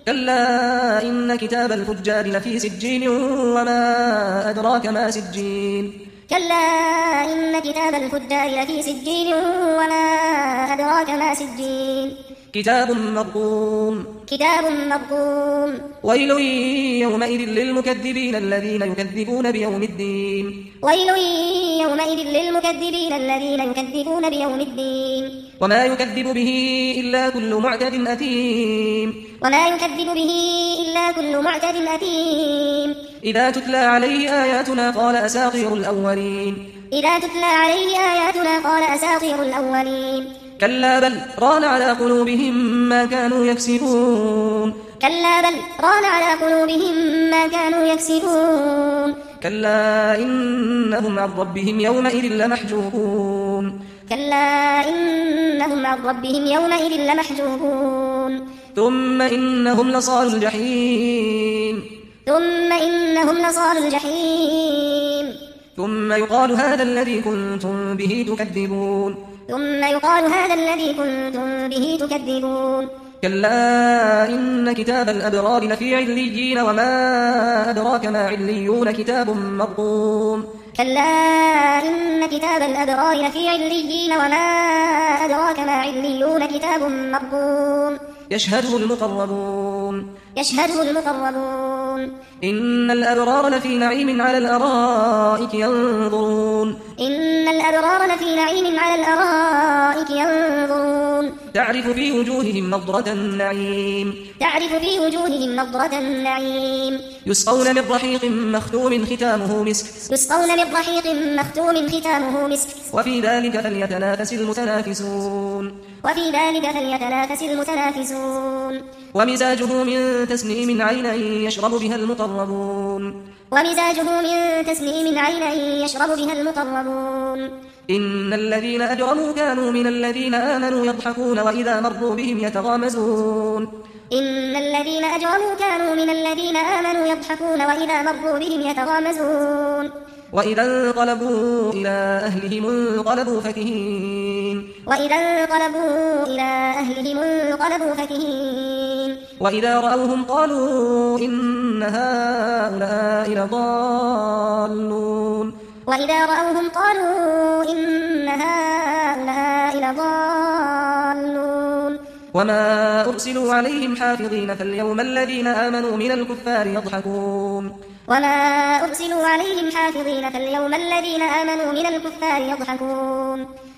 كلا إن كتاب الفجار لفي سجين وما أدراك ما سجين كلا إن كتاب الفجار لفي سجين وما أدراك ما سجين كتاب مرقوم ويل يومئذ للمكذبين الذين يكذبون بيوم الدين ويل يومئذ للمكذبين الذين يكذبون بيوم الدين وما يكذب به إلا كل معتد أثيم إذا تتلى عليه آياتنا قال أساطير الأولين كلا بل ران على قلوبهم ما كانوا يكسبون كلا إنهم عن ربهم يومئذ لمحجوبون ثم إنهم لصالو الجحيم ثم يقال هذا الذي كنتم به تكذبون كلا إن كتاب الأبرار لفي عليين وما أدراك ما عليون كتاب مرقوم يشهده المقربون إن الأبرار لفي نعيم على الأرائك ينظرون تعرف في وجوههم نضرة النعيم يسقون من رحيق مختوم ختامه مسك وفي ذلك فليتنافس المتنافسون ومزاجه من تسنيم عينا يشرب بها المقربون إن الذين أجرموا كانوا من الذين آمنوا يضحكون وإذا مروا بهم يتغامزون وإذا انقلبوا إلى أهلهم انقلبوا فكهين وإذا رأوهم قالوا إن هؤلاء لضالون وما أرسلوا عليهم حافظين فاليوم الذين آمنوا من الكفار يضحكون